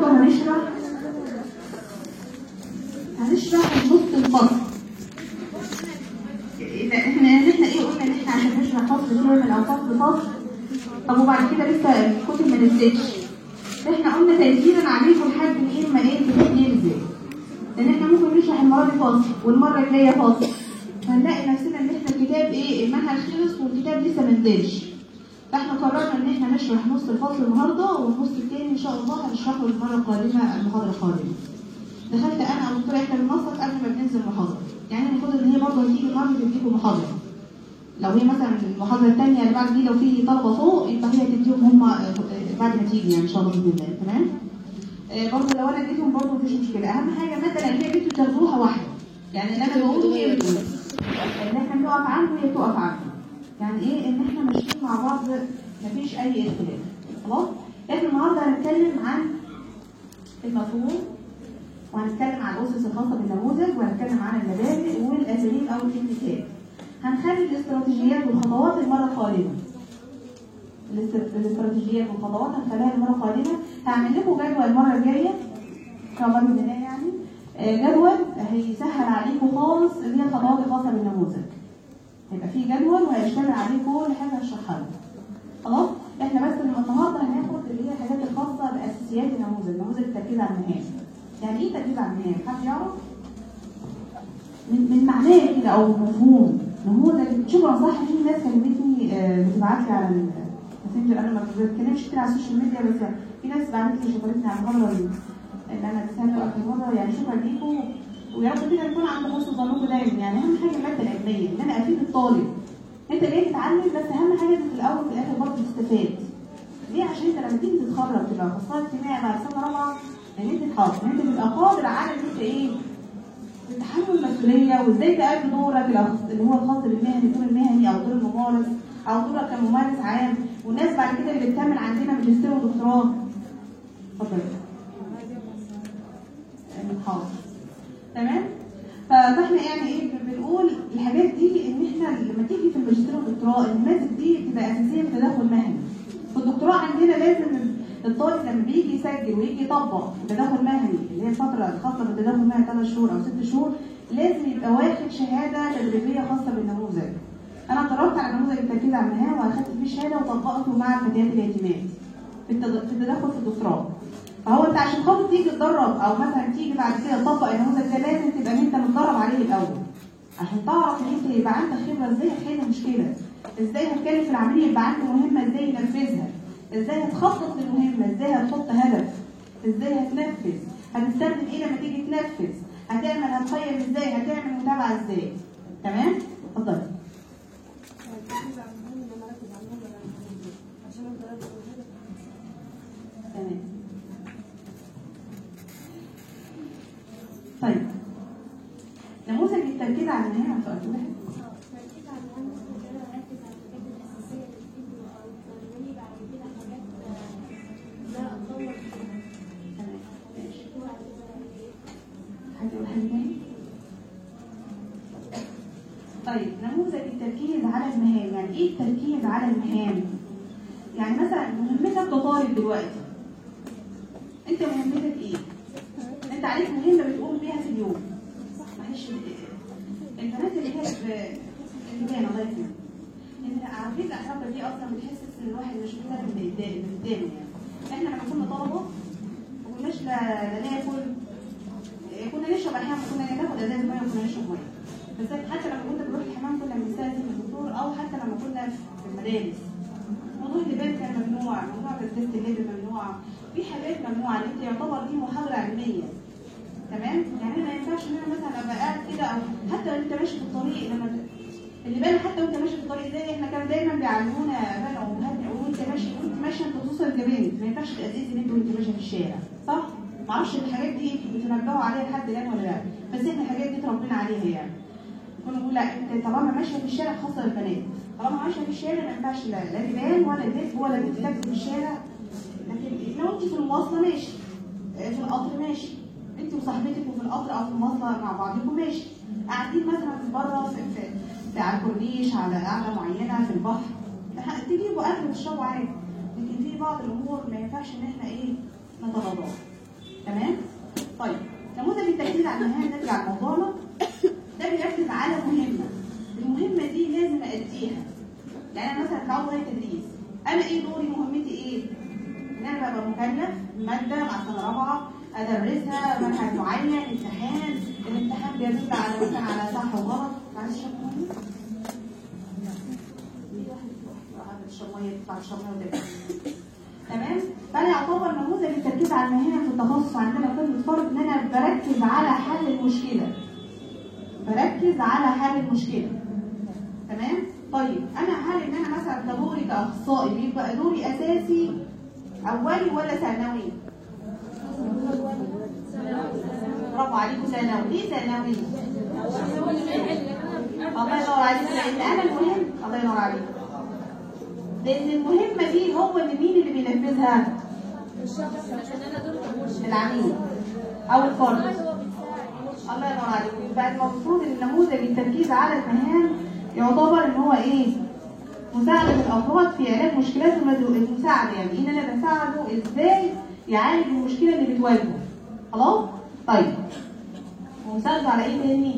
النهارده هنشرح نص الفصل. احنا ايه قلنا ان احنا عشان نشرح فصل كامل او فصل. طب وبعد كده لسه الكتب ما نزلتش. احنا قلنا تيسيرا عليكم لحد ما الكتاب ينزل. لان احنا ممكن نشرح المره دي فصل والمره الجايه فصل. هنلاقي نفسنا ان احنا الكتاب المنهج خلص والكتاب لسه ما نزلش. فاحنا قررنا ان احنا نشرح نص الفصل النهارده والنص الثاني ان شاء الله هنشرحه المره القادمه المحاضره القادمه. دخلت انا او دكتور احنا المنصه قبل ما بننزل المحاضره. يعني المفروض ان هي برضه هتيجي النهارده تديكم محاضره. لو هي مثلا المحاضره الثانيه اللي بعد دي لو في طلبه فوق يبقى هي تديهم هم بعد ما تيجي يعني ان شاء الله باذن الله. تمام؟ برضه لو انا اديتهم برضه مفيش مشكله. اهم حاجه الماده اللي هي انتوا تاخدوها واحده. يعني اللي انا بقوله هي بتقول ان احنا بنقف عنده هي تقف عنده. يعني ايه ان احنا ماشيين مع بعض مفيش اي اختلاف. خلاص؟ احنا النهارده هنتكلم عن المفهوم وهنتكلم عن الاسس الخاصه بالنموذج وهنتكلم عن المبادئ والاساليب او التكنيكات. هنخلي الاستراتيجيات والخطوات المره القادمه. الاستراتيجيات والخطوات هنخليها المره القادمه. هعمل لكم جدول المره الجايه ان شاء الله باذن الله يعني جدول هيسهل عليكم خالص اللي هي الخطوات الخاصه بالنموذج. هيبقى فيه جدول وهيشتمل عليه كل حاجه هشرحها لكم. خلاص؟ احنا بس النهارده هناخد اللي هي الحاجات الخاصه باساسيات النموذج التركيز على المهام. يعني ايه تركيز على المهام؟ حد يعرف؟ من معناه كده او مفهوم نموذج. شوفوا انا صح في ناس كلمتني بتبعت لي على الماسنجر. انا ما بتكلمش كتير على السوشيال ميديا بس في ناس بعتت لي شكرتني على المحاضره اللي انا اديتها في المره. يعني شكرا ليكم ويا رب كده يكون عند حسن ظنكم دايما. يعني اهم حاجه الماده العلميه ان انا افيد الطالب. انت جاي تتعلم بس اهم حاجه في الاول وفي الاخر برضه تستفاد. ليه؟ عشان انت لما تيجي تتخرج تبقى اخصائي اجتماعي بعد سنه رابعه ان انت تتحط ان انت تبقى قادر على ان انت ايه؟ تتحمل المسؤوليه وازاي تأدي دورك اللي هو الخاص بالمهني، الدور المهني او دور الممارس او دورك كممارس عام. والناس بعد كده اللي بتعمل عندنا ماجستير ودكتوراه. اتفضل. حاضر. تمام؟ فاحنا يعني ايه بنقول الحاجات دي ان احنا لما تيجي في الماجستير والدكتوراه النماذج دي بتبقى اساسيه في تداخل مهني. في الدكتوراه عندنا لازم الطالب لما بيجي يسجل ويجي يطبق تداخل مهني اللي هي الفتره الخاصه بالتداخل المهني 3 شهور او 6 شهور لازم يبقى واخد شهاده تدريبيه خاصه بالنموذج. انا قررت على نموذج التركيز على المهام واخدت فيه شهاده وطبقته مع فتيات الاعتماد في التدخل في الدكتوراه. فهو انت عشان خاطر تيجي تتدرب او مثلا تيجي بعد كده تطبق النموذج ده لازم تبقى انت متدرب عليه الاول عشان تعرف ان انت يبقى عندك خبره ازاي هتحل مشكله، ازاي هتكلف العميل يبقى عنده مهمه ازاي ينفذها، ازاي هتخطط للمهمه، ازاي هتحط هدف، ازاي هتنفذ، هتستخدم ايه لما تيجي تنفذ، هتقيم ازاي، هتعمل متابعه ازاي. تمام؟ اتفضلي. تمام. طيب نموذج التركيز على المهام سؤال واحد. التركيز على المهام ممكن انا اركز على الحاجات الاساسيه اللي بتفيد او تخليني بعد كده حاجات لا اتطور فيها. تمام ماشي. هتقول حاجه تاني؟ طيب نموذج التركيز على المهام. يعني ايه التركيز على المهام؟ يعني مثلا مهمتك كطالب دلوقتي انت مهمتك ايه؟ انت عليك مهمه بتقوم بيها في اليوم. معلش البنات اللي هي اللجان الله يكرمك ان على فكره الحركه دي اصلا بتحسس ان الواحد مش مهتم من قدامه. يعني احنا لما كنا طلبه ما كناش لا ناكل، كنا نشرب احيانا، كنا ناخد ازاز ميه وكنا نشرب ميه. بس حتى لما كنا بنروح الحمام كنا بنستاذن من الدكتور او حتى لما كنا في المدارس موضوع اللبان كان ممنوع، موضوع غسالة اللبن ممنوع، في حاجات ممنوعه اللي انت يعتبر دي محاضره علميه. تمام؟ يعني ما ينفعش ان انا مثلا ابقى قاعد كده او حتى وانت ماشي في الطريق لما اللي بالك حتى وانت ماشي في الطريق زي احنا كانوا دايما بيعلمونا ابانا وامهاتنا وانت ماشي انت خصوصا كبنت ما ينفعش تأذيز ان انت وانت ماشيه في الشارع، صح؟ معرفش الحاجات دي بتنبهوا عليها لحد الان ولا لا، بس احنا الحاجات دي اتربينا عليها. يعني كنا بنقول لا انت طالما ماشيه في الشارع خاصه بالبنات، طالما ماشيه في الشارع ما ينفعش لا لبان ولا دب ولا بتلبس في الشارع. لكن لو انت في المواصله ماشي، في القطر ماشي، انت وصاحبتك وفي القطر او في المواصله مع بعضكم ماشي، قاعدين مثلا في بره في على الكورنيش على قاعده معينه في البحر تجيبوا اكل وتشربوا عادي. لكن في بعض الامور ما ينفعش ان احنا ايه نتغاضاها. على المهام نرجع لموضوعنا. ده بيركز على مهمه، المهمه دي لازم اديها. يعني انا مثلا كعضو هيئه تدريس، انا ايه دوري؟ مهمتي ايه؟ ان انا ببقى مكلف ماده مع سنه رابعه ادرسها منهج معين، امتحان، الامتحان بيدل على مثلا على صح وغلط. معلش تمام. فانا يعتبر نموذج التركيز على المهام في التخصص عندنا في الفرد ان انا بركز على حل المشكله. بركز على حل المشكله. تمام؟ طيب انا هل ان انا مثلا كدوري كاخصائي بيبقى دوري اساسي اولي ولا ثانوي؟ برافو عليكم، ثانوي. ليه ثانوي؟ الله ينور عليك، لان انا المهم. الله ينور عليك، لان المهمه دي هو اللي مين اللي بينفذها؟ العميل او الفرد. الله ينور عليك. يبقى المفروض ان نموذج التركيز على المهام يعتبر ان هو ايه؟ مساعده الافراد في علاج مشكلاتهم. المساعده يعني ان انا بساعده ازاي يعالج المشكله اللي بتواجهه. خلاص؟ طيب ومساعده على ايه تاني؟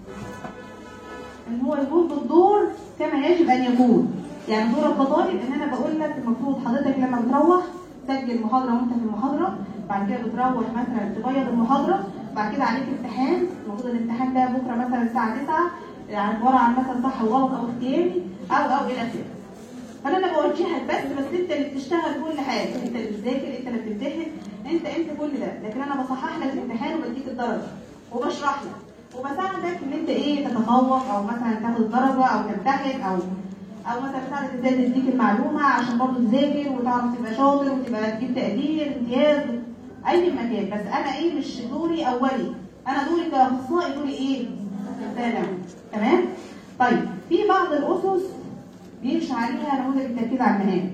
ان هو يقوم بالدور كما يجب ان يكون. يعني دور الطالب ان انا بقول لك المفروض حضرتك لما بتروح تسجل محاضره وانت في المحاضره، بعد كده بتروح مثلا تبيض المحاضره، بعد كده عليك امتحان، المفروض الامتحان ده بكره مثلا الساعه 9 عباره عن مثلا صح وغلط او اختياري او الى اخره. فانا بوجهك بس انت اللي بتشتغل كل حاجه، انت اللي بتذاكر، انت اللي بتمتحن، انت كل ده، لكن انا بصحح لك الامتحان وبديك الدرجه وبشرح لك وبساعدك ان انت ايه تتفوق او مثلا تاخد درجه او تمتحن او مثلا بساعدك ازاي تديك المعلومه عشان برضه تذاكر وتعرف تبقى شاطر وتبقى تجيب تقدير امتياز اي مكان. بس انا ايه؟ مش دوري اولي، انا دوري كاخصائي دوري ايه؟ ثانوي. تمام؟ طيب في بعض الاسس بيمشي عليها نموذج التركيز على المهام.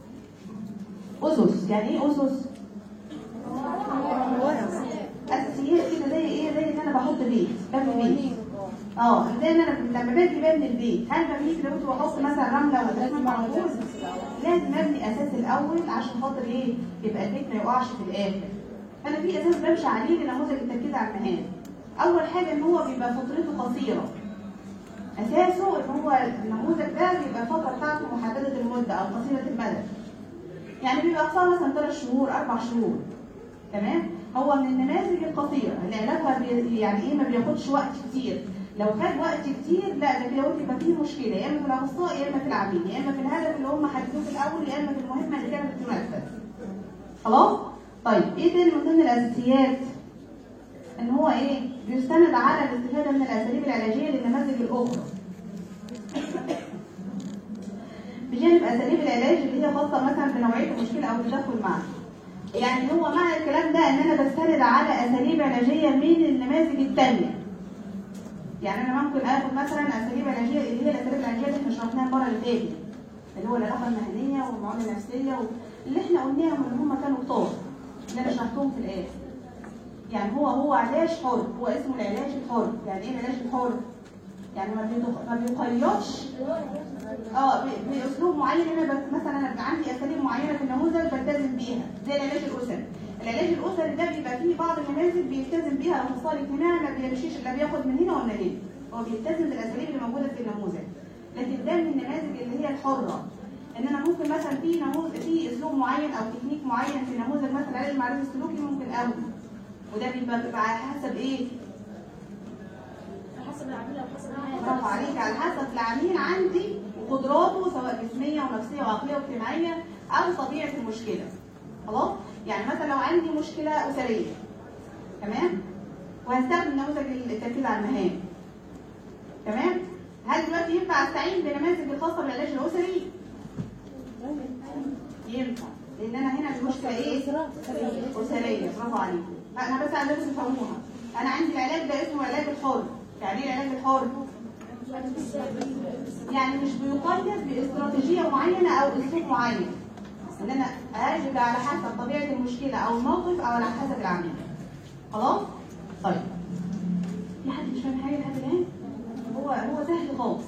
اسس يعني ايه اسس؟ اساسيات كده، زي ايه؟ زي ان انا بحط بيت، ببني بيت. زي ان انا لما باجي ببني البيت، هل ببنيه دلوقتي واحط مثلا رمله واسمنت على طول؟ لازم ابني اساس الاول عشان خاطر ايه؟ يبقى البيت ما يقعش في الاخر. فانا في اساس بمشي عليه لنموذج التركيز على المهام. اول حاجه ان هو بيبقى فترته قصيره. اساسه ان هو النموذج ده بيبقى الفتره بتاعته محدده المده او قصيره المدى. يعني بيبقى اقصاها مثلا 3 شهور 4 شهور. تمام؟ هو من النماذج القصيره اللي علاجها يعني ايه؟ ما بياخدش وقت كتير. لو خد وقت كتير لا ده كده يبقى فيه مشكله، يا اما في الاخصائي يا اما في العميل، يا اما في الهدف اللي هم حددوه في الاول، يا اما في المهمه اللي كانت بتنفذ. خلاص؟ طيب ايه تاني من ضمن الاساسيات؟ ان هو ايه؟ بيستند على الاستفاده من الاساليب العلاجيه للنماذج الاخرى. بجانب اساليب العلاج اللي هي خاصه مثلا بنوعيه المشكله او التدخل معها. يعني هو معنى الكلام ده ان انا بستند على اساليب علاجيه من النماذج الثانيه. يعني انا ممكن اخد مثلا اساليب علاجيه اللي هي الاساليب العلاجيه اللي احنا شرحناها المره اللي فاتت، اللي هو العلاقه المهنيه والمعامله النفسيه اللي احنا قلناهم ان هم كانوا كتار اللي انا شرحتهم في الاخر. يعني هو علاج حر، هو اسمه العلاج الحر. يعني ايه العلاج الحر؟ يعني ما بيقيدش باسلوب معين. انا مثلا انا عندي اساليب معينه في النموذج بلتزم بيها، زي العلاج الاسري. العلاج الاسري ده بيبقى فيه بعض النماذج بيلتزم بيها الاخصائي الاجتماعي، ما بيمشيش لا بياخد من هنا ولا هنا، هو بيلتزم بالاساليب اللي موجوده في النموذج. لكن ده من النماذج اللي هي الحره، ان انا ممكن مثلا في اسلوب معين او تكنيك معين في نموذج مثلا العلاج المعرفي السلوكي ممكن قوي، وده بيبقى على حسب ايه؟ حسب العميل او حسب برافو عليك، على حسب العميل عندي وقدراته سواء جسميه ونفسيه وعقليه واجتماعيه او طبيعه المشكله. خلاص؟ يعني مثلا لو عندي مشكله اسريه، تمام؟ وهستخدم نموذج التركيز على المهام. تمام؟ هل دلوقتي ينفع استعين بنماذج الخاصه بالعلاج الاسري؟ ينفع، لان انا هنا المشكله ايه؟ اسريه. برافو عليكم. انا بس عايزاكم تفهموها. انا عندي العلاج ده اسمه علاج الحر. يعني ايه العلاج الحر؟ يعني مش بيقيد باستراتيجيه معينه او اسلوب معين، ان انا اعالج على حسب طبيعه المشكله او الموقف او على حسب العميل. خلاص؟ طيب في حد مش فاهم حاجه لحد الان؟ هو سهل خالص.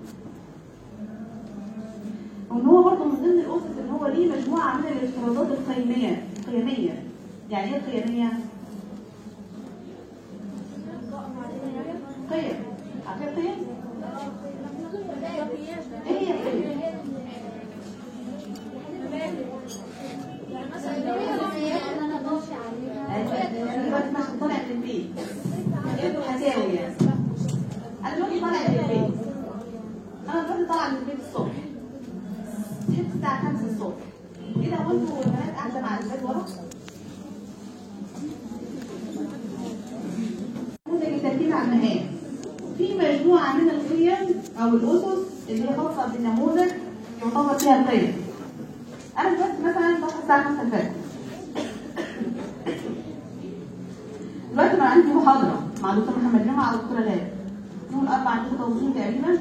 وان هو برضه من ضمن الاسس ان هو ليه مجموعه من الافتراضات القيميه. يعني ايه القيميه؟ او الاسس اللي هي خاصه بالنموذج يعتبر فيها القيم. انا دلوقتي مثلا بصحى الساعه 5 الفجر. دلوقتي انا عندي محاضره مع دكتور محمد جمعه او دكتوره غاده يوم الاربعاء عندكم توظيف تقريبا.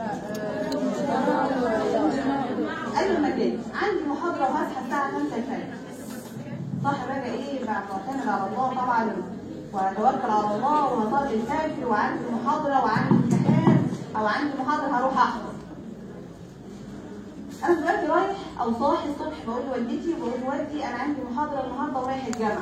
ايوه مكان عندي محاضره وهصحى الساعه 5 الفجر. صح بقى ايه بعتمد على الله طبعا واتوكل على الله وهصلي الفجر وعندي محاضره وعندي امتحان او عندي محاضره هروح احضر. انا دلوقتي رايح او صاحي الصبح بقول لوالدتي وبقول لوالدي انا عندي محاضره النهارده ورايح الجامعه.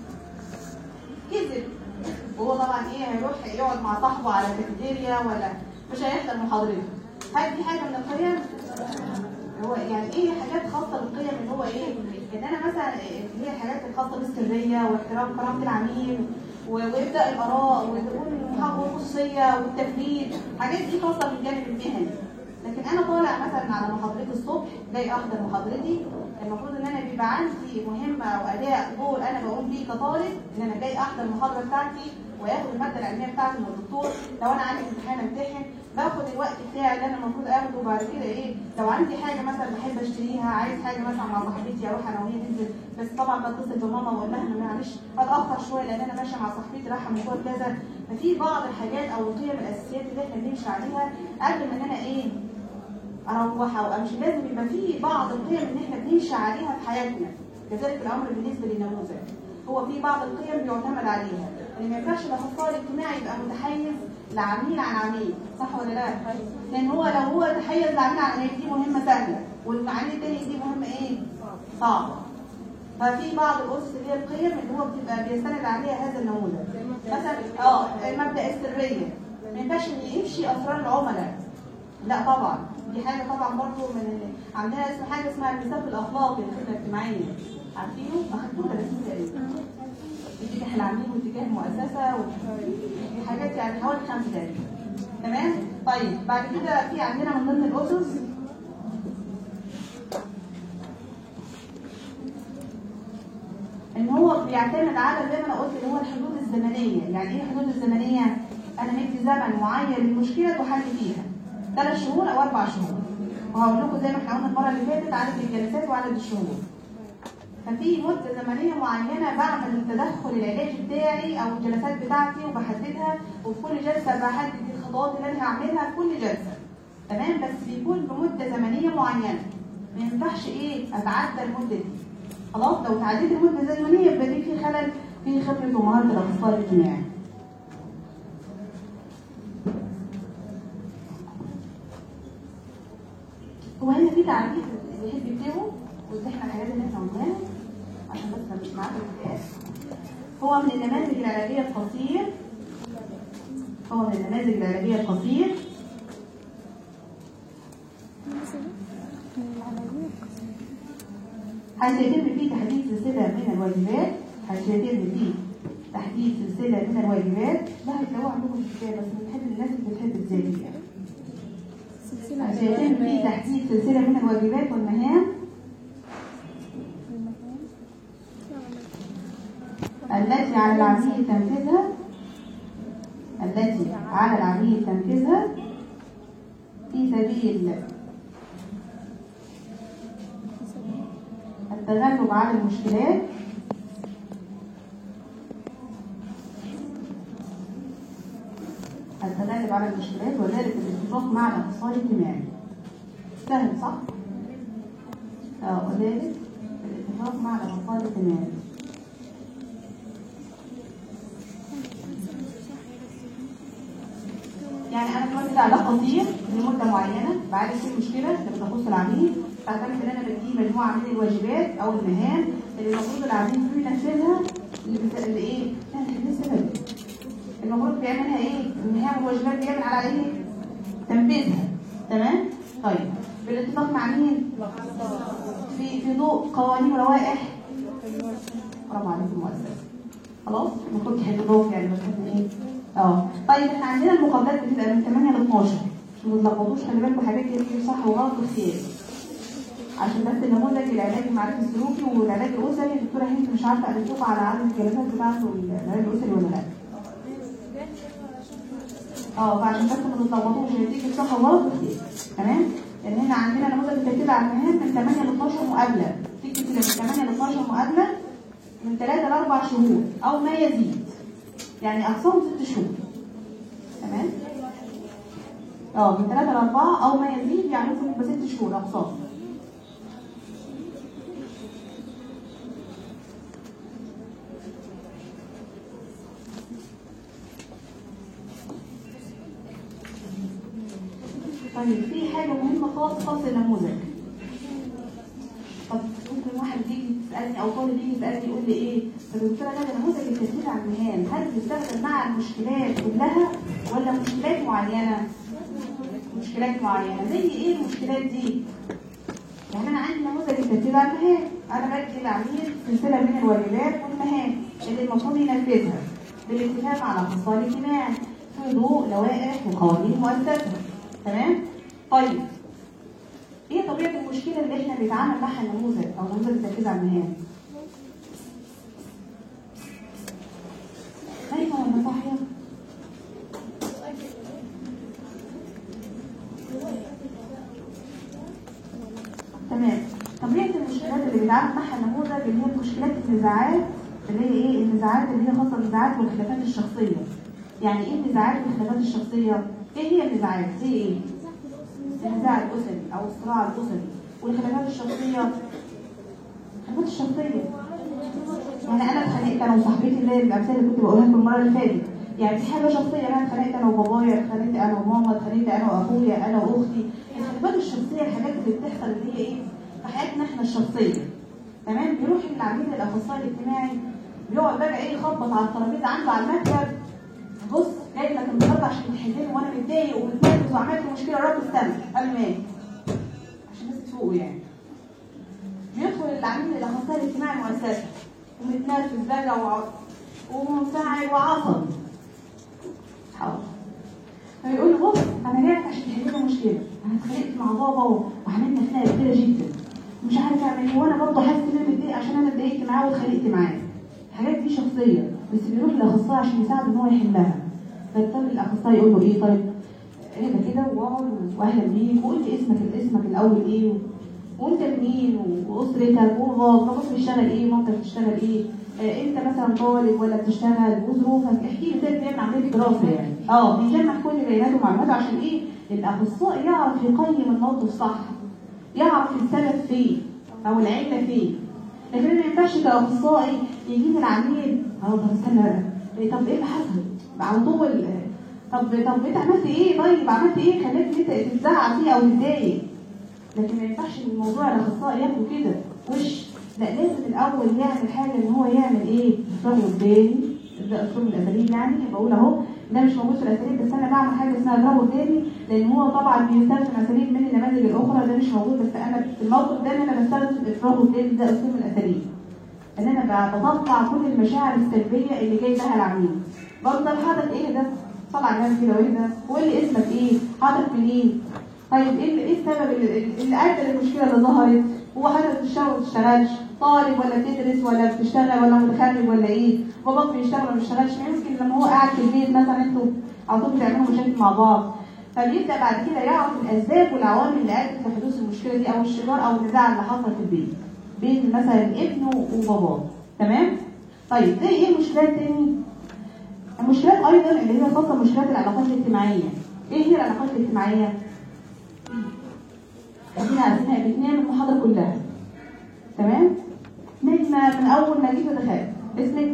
كذب. وهو طبعا ايه هيروح يقعد مع صاحبه على الكافيتيريا ولا مش هيحضر محاضرته. هل دي حاجه من القيم؟ هو يعني ايه حاجات خاصه بالقيم اللي هو ايه؟ ان انا مثلا اللي هي الحاجات الخاصه بالسريه واحترام كرامه العميل ويبدا الاراء ويقول المحاضره الخصوصيه والتفريد، حاجات دي خاصه بالجانب المهني. لكن انا طالع مثلا على محاضرتي الصبح جاي احضر محاضرتي، المفروض ان انا بيبقى عندي مهمه او اداء دور انا بقوم بيه كطالب ان انا جاي احضر المحاضره بتاعتي واخد الماده العلميه بتاعتي من الدكتور. لو انا عندي امتحان امتحن باخد الوقت بتاعي اللي انا المفروض اخده. وبعد كده ايه لو عندي حاجه مثلا بحب اشتريها، عايز حاجه مثلا مع صاحبتي اروح انا وهي ننزل، بس طبعا بتصل بماما واقول لها ان معلش هتاخر شويه لان انا ماشيه مع صاحبتي رايحه مشوار كذا. ففي بعض الحاجات او القيم الاساسيات اللي احنا بنمشي عليها قبل ما ان انا ايه اروح او امشي. لازم يبقى في بعض القيم اللي احنا بنمشي عليها في حياتنا. كذلك الامر بالنسبه للنموذج، هو في بعض القيم بيعتمد عليها. اللي ما ينفعش الاخصائي الاجتماعي يبقى متحيز لعميل عن عميل، صح ولا لا؟ لان هو لو هو تحيز لعميل عن عميل دي مهمه سهله، والعميل الثاني دي مهمه ايه؟ صعبه. ففي بعض الاسس اللي هي القيم اللي هو بتبقى بيستند عليها هذا النموذج. مثلا المبدا السريه، ما ينفعش ان يمشي اسرار العملاء. لا طبعا دي حاجه طبعا برضه من عندنا حاجه اسمها الميثاق الاخلاقي للخدمه الاجتماعيه. عارفينه؟ اخدتوه 30 تقريبا. اتجاه العميل واتجاه المؤسسه ودي حاجات يعني حوالي 5 تقريبا. تمام؟ طيب بعد كده في عندنا من ضمن الاسس ان هو بيعتمد على زي ما انا قلت اللي هو الحدود الزمنيه. يعني ايه الحدود الزمنيه؟ انا مدي زمن معين للمشكله تحل فيها 3 شهور او 4 شهور. وهقول لكم زي ما احنا قلنا المره اللي فاتت عدد الجلسات وعدد الشهور. ففي مده زمنيه معينه بعمل التدخل العلاجي بتاعي او الجلسات بتاعتي وبحددها، وفي كل جلسه بحدد الخطوات اللي انا هعملها في كل جلسه. تمام؟ بس بيكون بمده زمنيه معينه. ما ينفعش ايه اتعدى المده دي. خلاص لو تعديت المده الزمنيه يبقى دي في خلل في خبره ومهاره الاخصائي الاجتماعي. هو هنا في تعريف اللي يحب يكتبه ودي احنا الحاجات اللي احنا قلناها عشان بس مش معاك الكتاب. هو من النماذج العلاجيه القصير حيث يتم فيه تحديد سلسله من الواجبات. ده هتلاقوه عندكم في الكتاب بس بنحب الناس اللي بتحب تذاكر يعني. سيتم في تحديد سلسلة من الواجبات والمهام التي على العميل تنفيذها في سبيل التغلب على المشكلات وذلك بالاتفاق مع الاخصائي الاجتماعي. سهل صح؟ وذلك بالاتفاق مع الاخصائي الاجتماعي. يعني انا كنت على قصير لمده معينه بعالج فيه المشكله اللي بتخص العميل، فاعتمد ان انا بديه مجموعه من الواجبات او المهام اللي المفروض العميل فيه ينفذها اللي ايه؟ لسه بدري. المفروض بيعملها ايه؟ المهام والواجبات بيعمل على ايه؟ تنفيذها. تمام؟ طيب بالاتفاق مع مين؟ في ضوء قوانين وروائح. برافو عليكم المؤسسه. خلاص؟ المفروض تحل ضوء يعني بس ايه؟ طيب احنا عندنا المقابلات بتبقى من 8 ل 12 عشان ما تلخبطوش. خلي بالكم حاجات كتير صح وغلط واختياري. عشان بس النموذج العلاجي المعرفي السلوكي والعلاج الاسري الدكتوره هند مش عارفه قالت لكم على عدد الجلسات بتاعته العلاج الاسري ولا لا؟ فعشان بس ما تتلخبطوش هيديك الصفحه غلط وكده. تمام؟ لان هنا عندنا نموذج الترتيب على المهام من 8 ل 12 مقابله، تكتب كده من 8 ل 12 مقابله من 3 ل 4 شهور او ما يزيد، يعني اقصاهم 6 شهور. تمام؟ من 3 ل 4 او ما يزيد، يعني ممكن يبقى 6 شهور اقصاهم. طيب في حاجه مهمه خاصه في النموذج. طب ممكن واحد يجي يسالني او طالب يجي يسالني يقول لي ايه؟ طب يا دكتوره ده نموذج الترتيب على المهام هل بيستخدم مع المشكلات كلها ولا مشكلات معينه؟ مشكلات معينه، زي ايه المشكلات دي؟ يعني انا عندي نموذج الترتيب على المهام، انا بدي العميل سلسله من الواجبات والمهام اللي المفروض ينفذها بالاتفاق مع الاخصائي الاجتماعي في ضوء لوائح وقوانين مؤسسه. تمام؟ طيب ايه طبيعه المشكله اللي احنا بنتعامل معها النموذج او نموذج التركيز على المهام؟ خايفه ولا صاحيه؟ تمام. طبيعه المشكلات اللي بنتعامل معها النموذج اللي هي مشكلات النزاعات، اللي هي ايه؟ النزاعات اللي هي خاصه بالنزاعات والخلافات الشخصيه. يعني ايه النزاعات والخلافات الشخصيه؟ ايه هي النزاعات؟ زي ايه؟ النزاع الاسري او الصراع الاسري. والخلافات الشخصيه، الخلافات الشخصيه يعني انا اتخانقت انا وصاحبتي، اللي هي الامثله اللي كنت بقولها لكم المره اللي فاتت، يعني دي حاجه شخصيه، انا اتخانقت انا وبابايا، اتخانقت انا وماما، اتخانقت انا واخويا، انا واختي. الخلافات الشخصيه الحاجات اللي بتحصل اللي هي ايه؟ في حياتنا احنا الشخصيه. تمام؟ بيروح العميل الاخصائي الاجتماعي بيقعد بقى ايه؟ يخبط على الترابيزه عنده على المكتب، بص جاي لك النهارده عشان تحلني وانا متضايق ومتنرفز وعملت مشكله، رب استنى قبل ما اجي عشان بس تفوقوا. يعني بيدخل العميل الاخصائي الاجتماعي المؤسسه ومتنرفز بقى ومنفعل وعصبي. حاضر. فيقول له بص انا جاي عشان تحل لي مشكله، انا اتخانقت مع بابا وعملنا خناقه كبيره جدا مش عارف اعمل ايه، وانا برضه حاسس ان انا متضايق عشان انا اتضايقت معاه واتخانقت معاه. الحاجات دي شخصيه، بس بيروح للاخصائي عشان يساعده ان هو يحلها. فيضطر الاخصائي يقول له ايه؟ طيب اهدى كده واقعد واهلا بيك وقول لي اسمك الاول ايه وانت منين واسرتك وباباك بيشتغل ايه ومامتك بتشتغل ايه، انت مثلا طالب ولا بتشتغل وظروفك، احكي لي كده بيعمل عمليه دراسه يعني. بيجمع كل بياناته ومعلوماته عشان ايه؟ الاخصائي يعرف يقيم الموقف صح، يعرف السبب فين او العله فين. لكن ما ينفعش كاخصائي يجيب العميل طب استنى طب ايه اللي حصل؟ على طول طب انت عملت ايه؟ طيب عملت ايه خلاك انت تتزعل فيه او تتضايق؟ لكن ما ينفعش الموضوع الاخصائي ياخده كده لا، لازم الاول يعمل حاجه ان هو يعمل ايه؟ اسلوب قدامي، ده اسلوب الاساليب. يعني بقول اهو ده مش موجود في الاساليب، بس انا بعمل حاجه اسمها اضربه قدامي، لان هو طبعا بيستخدم اساليب من النماذج الاخرى، ده مش موجود، بس انا في الموقف ده انا بستخدم اضربه قدامي، ده اسلوب الاساليب. ان انا بطلع كل المشاعر السلبيه اللي جاي لها العميل. بفضل حاطط ايه ده؟ طلع الناس كده وايه ده؟ وقول لي اسمك ايه؟ حاطط منين؟ طيب ايه السبب اللي ادى للمشكله اللي ظهرت؟ هو حضرتك بتشتغل ولا ما بتشتغلش؟ طالب ولا بتدرس ولا بتشتغل ولا متخرج ولا ايه؟ باباك بيشتغل ولا ما بيشتغلش؟ يمكن لما هو قاعد في البيت مثلا انتوا على طول بتعملوا مشاكل مع بعض. فبيبدا بعد كده يعرف الاسباب والعوامل اللي ادت لحدوث المشكله دي او الشجار او النزاع اللي حصل في البيت بين مثلا ابنه وباباه. تمام؟ طيب زي ايه المشكلات تاني؟ المشكلات ايضا اللي هي خاصه بمشكلات العلاقات الاجتماعيه. ايه هي العلاقات الاجتماعيه؟ احنا اثناء بننام المحاضره كلها. تمام؟ نجمه من اول ما جيت ودخلت اسمك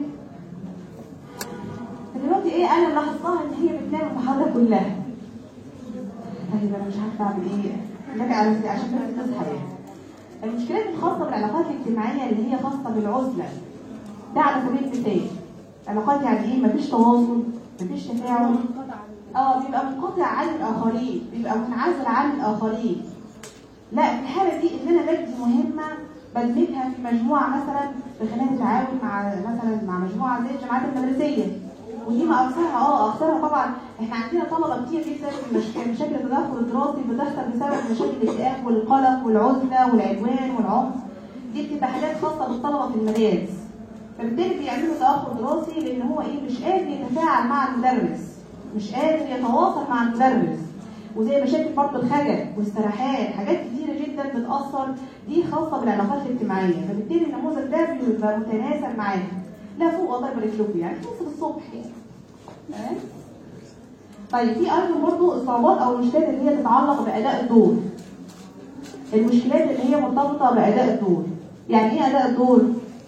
دلوقتي ايه؟ انا لاحظتها ان هي بتنام المحاضره كلها. طيب انا مش عارفه اعمل ايه؟ لك على عشان بس تصحى. المشكلات الخاصه بالعلاقات الاجتماعيه اللي هي خاصه بالعزله، ده على سبيل المثال. علاقات يعني ايه؟ مفيش تواصل، مفيش تفاعل، بيبقى منقطع عن الاخرين، بيبقى منعزل عن الاخرين. لا، في الحاله دي ان انا بدي مهمه بدمجها في مجموعه مثلا بخلال التعاون مع مجموعه زي الجامعات المدرسيه، ودي ما اكثرها طبعا احنا عندنا طلبه كتير جدا في مشاكل التدخل الدراسي بتحصل بسبب مشاكل الاكتئاب والقلق والعزله والعدوان والعنف. دي بتبقى حاجات خاصه بالطلبه في المدارس، فبالتالي بيعملوا تاخر دراسي لان هو مش قادر يتفاعل مع المدرس. مش قادر يتواصل مع المدرس، وزي مشاكل برضه الخجل والاستراحات، حاجات كتيره جدا بتاثر، دي خاصه بالعلاقات الاجتماعيه، فبالتالي النموذج ده بيبقى متناسب معاها. لا فوق الله يبارك لكم يعني نص الصبح يعني. تمام؟ طيب في ايضا برضه الصعوبات او المشكلات اللي هي تتعلق باداء الدور. المشكلات اللي هي مرتبطه باداء الدور. يعني ايه اداء الدور؟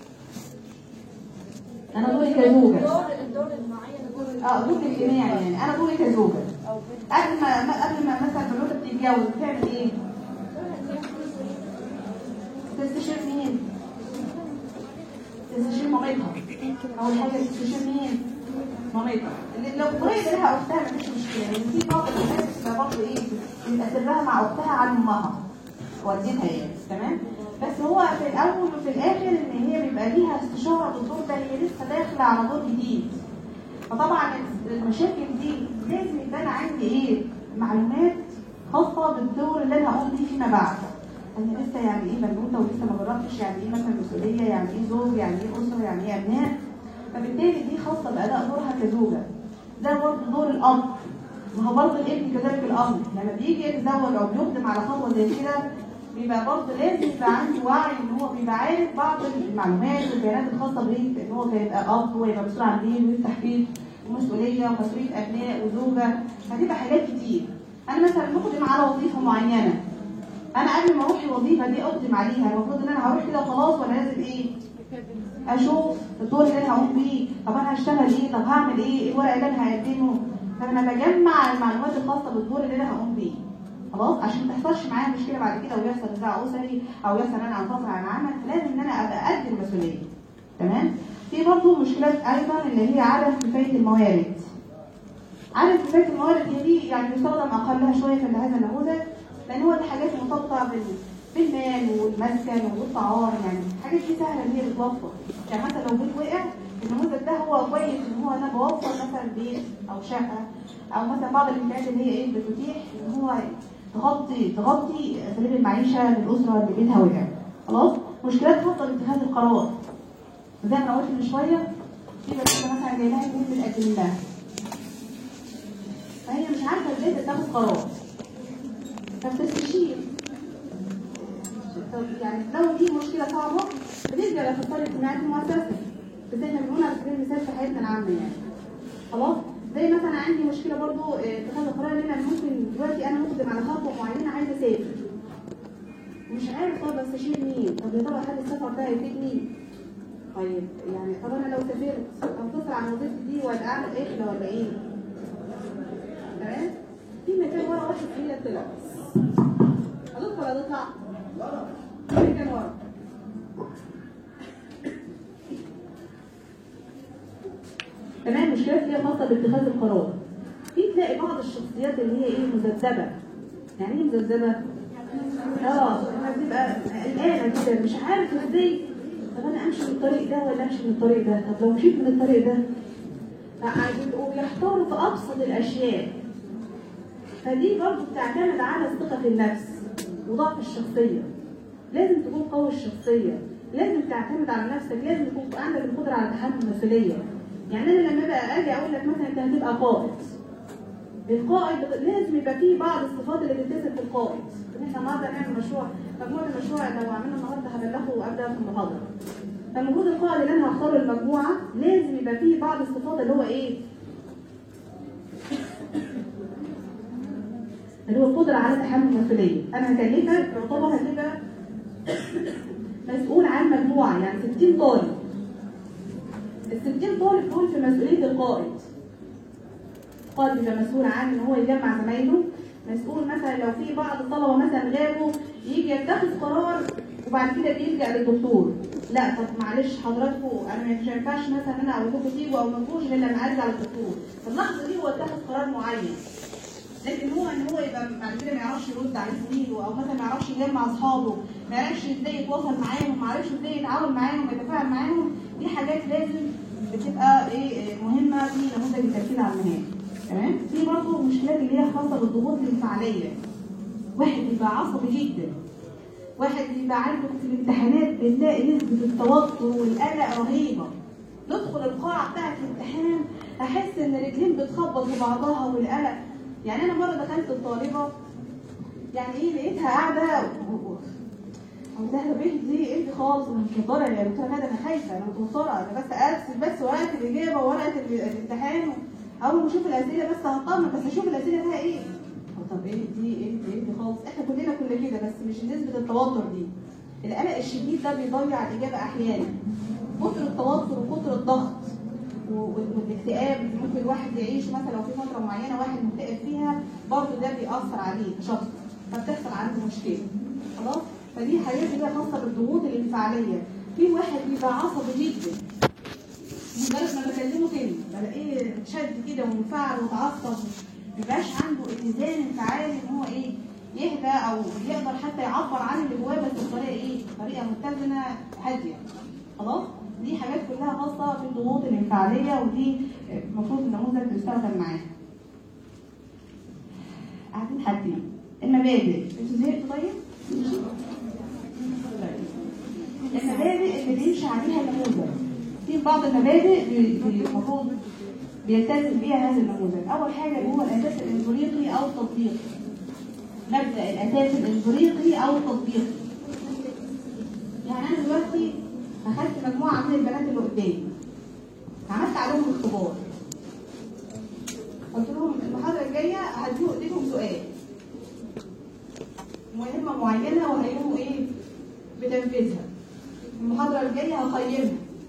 انا دوري كزوجه. الدور المعين دور اجتماعي، يعني انا دوري كزوجه. قبل ما مثلا بنوته بتتجوز بتعمل ايه؟ تستشير مين؟ تستشير مامتها. اول حاجه تستشير مين؟ مامتها. لو قريت لها اختها مفيش مشكله، لان في بعض الناس بتبقى برضه ايه؟ بيبقى سرها مع اختها عن امها والدتها يعني، تمام؟ بس هو في الاول وفي الاخر ان هي بيبقى ليها استشاره بالدور ده، هي لسه داخله على دور جديد. فطبعا المشاكل دي لازم يبقى عندي ايه؟ معلومات خاصه بالدور اللي انا هقوم بيه فيما بعد. انا لسه يعني ايه بنوته ولسه ما جربتش يعني ايه مثلا مسؤوليه، يعني ايه زوج، يعني ايه اسره، يعني ايه ابناء. فبالتالي دي خاصه باداء دورها كزوجه. ده برضه دور الاب، وهو برضه الابن كذلك الاب لما بيجي يتزوج او بيقدم على خطوه زي كده بيبقى برضه لازم يبقى عنده وعي ان هو بيبقى عارف بعض المعلومات والبيانات الخاصه بيه، ان هو كيبقى اب ويبقى مسؤول عن بيت ويفتح بيت ومسؤوليه ومسؤوليه ابناء وزوجه، هتبقى حاجات كتير. انا مثلا مقدم على وظيفه معينه، انا قبل ما اروح الوظيفه دي اقدم عليها، المفروض ان انا هروح كده وخلاص ولا لازم ايه؟ اشوف الدور اللي انا هقوم بيه، طب انا هشتغل ايه؟ طب هعمل ايه؟ الورق اللي انا هقدمه؟ فانا بجمع المعلومات الخاصه بالدور اللي انا هقوم بيه. خلاص عشان ما تحصلش معايا مشكله بعد كده ويحصل نزاع اسري او يحصل انا انفصل عن العمل، فلازم ان انا ابقى قد المسؤوليه. تمام؟ في برضه مشكلات ايضا اللي هي عدم كفايه الموارد. عدم كفايه الموارد هي دي يعني يستخدم اقلها شويه في هذا النموذج، لان هو دي حاجات مرتبطه بالمال والمسكن والطعام، يعني الحاجات دي سهله ان هي تتوفر. يعني مثلا لو بيت وقع، النموذج ده هو كويس ان هو انا بوفر مثلا بيت او شقه او مثلا بعض الامكانيات اللي هي ايه بتتيح ان هو تغطي اساليب المعيشه للاسره اللي بيتها وقع. خلاص؟ مشكلات خاصه باتخاذ القرار. زي ما قلت من شويه، في بنت مثلا جاي لها اتنين بتقدم لها، فهي مش عارفه ازاي تاخد قرار، فبتستشير. يعني لو دي مشكله صعبه بنرجع لاخصائي الاجتماعي في المؤسسه، بس احنا بنقولها على سبيل المثال في حياتنا العامه يعني. خلاص؟ زي مثلا عندي مشكله برضو اتخاذ القرار ان انا ممكن دلوقتي انا مقدم على خطوه معينه عايزه اسافر. مش عارف طب استشير مين؟ طب يا ترى هل السفر ده هيفيدني؟ طيب يعني طب انا لو سافرت انفصل عن وظيفتي دي ولا اعمل ايه ولا ايه؟ تمام؟ في مكان ورا واحد فينا طلع. هتدخل ولا تطلع؟ مكان ورا. تمام. مشكلات هي خاصه باتخاذ القرار. في تلاقي بعض الشخصيات اللي هي ايه مذبذبه. يعني ايه مذبذبه؟ لما بتبقى قلقانه كده مش عارف ازاي، طب انا امشي من الطريق ده ولا امشي من الطريق ده؟ طب لو مشيت من الطريق ده بيبقوا بيحتاروا في ابسط الاشياء. فدي برضه بتعتمد على الثقه في النفس وضعف الشخصيه. لازم تكون قوي الشخصيه، لازم تعتمد على نفسك، لازم يكون عندك القدره على تحمل المسؤوليه. يعني انا لما اجي اقول لك مثلا انت هتبقى قائد، القائد لازم يبقى فيه بعض الصفات اللي بتتسم في القائد. احنا النهارده هنعمل مشروع، مجموعه المشروع لو عملنا النهارده هبلغه وابدا في المحاضره. فالمفروض القائد اللي انا هختاره المجموعه لازم يبقى فيه بعض الصفات اللي هو ايه؟ اللي هو القدره على تحمل المسؤوليه. انا هكلفك يعتبر هتبقى مسؤول عن مجموعه يعني 60 طالب. ال 60 طالب دول في مسؤوليه القائد. القائد بيبقى مسؤول عن ان هو يجمع زمايله، مسؤول مثلا لو في بعض الطلبه مثلا غابوا يجي يتخذ قرار وبعد كده بيلجأ للدكتور. لا طب معلش حضراتكم انا مش هينفعش مثلا انا اقول لكم تيجوا او ما تجوش الا لما ارجع للدكتور. في اللحظه دي هو اتخذ قرار معين. لكن هو ان هو يبقى بعد كده ما يعرفش يرد على زميله او مثلا ما يعرفش يجمع اصحابه، ما يعرفش ازاي يتواصل معاهم، ما يعرفش ازاي يتعامل معاهم ويتفاعل معاهم، دي حاجات لازم بتبقى ايه مهمه في نموذج التركيز على المهام. تمام؟ في برضه مشكلات اللي هي خاصه بالضغوط الانفعاليه. واحد بيبقى عصبي جدا. واحد بيبقى عنده في الامتحانات بنلاقي نسبه التوتر والقلق رهيبه. ندخل القاعه بتاعت الامتحان احس ان رجلين بتخبط في بعضها والقلق. يعني انا مره دخلت الطالبه يعني ايه لقيتها قاعده قلت لها بنتي انت خالص متوتره يا دكتوره غاده، انا خايفه انا متوتره، انا بس ارسل بس ورقه الاجابه وورقه الامتحان اول ما اشوف الاسئله بس هطمن، بس اشوف الاسئله فيها ايه. طب ايه دي خالص، احنا كلنا كنا كده بس مش نسبه التوتر دي. القلق الشديد ده بيضيع الاجابه احيانا. كتر التوتر وكتر الضغط والاكتئاب اللي ممكن الواحد يعيش مثلا لو في فتره معينه واحد مكتئب فيها برضه ده بيأثر عليه كشخص، فبتحصل عنده مشكله. خلاص؟ فدي حاجات كده خاصه بالضغوط الانفعاليه. في واحد بيبقى عصبي جدا مجرد ما بكلمه كلمه بلاقيه شد كده ومنفعل وتعصب، مبيبقاش عنده اتزان انفعالي ان هو ايه يهدى او يقدر حتى يعبر عن اللي جواه بس بطريقه ايه؟ طريقه متزنه هاديه. خلاص؟ دي حاجات كلها خاصه بالضغوط الانفعاليه ودي المفروض النموذج بيستخدم معاها. قاعدين حاجتين المبادئ. انتوا زهقتوا طيب؟ المبادئ اللي بيمشي عليها النموذج. في بعض المبادئ المفروض بيلتزم بيها هذا النموذج. اول حاجه اللي هو الاساس الانطلاقي او التطبيقي. مبدا الاساس الانطلاقي او التطبيقي. يعني انا دلوقتي اخذت مجموعه من البنات اللي قدامي عملت عليهم اختبار، قلت لهم المحاضره الجايه هديكم ايديكم سؤال مهمه معينه وهيقوموا ايه بتنفيذها. المحاضره الجايه هقيمها.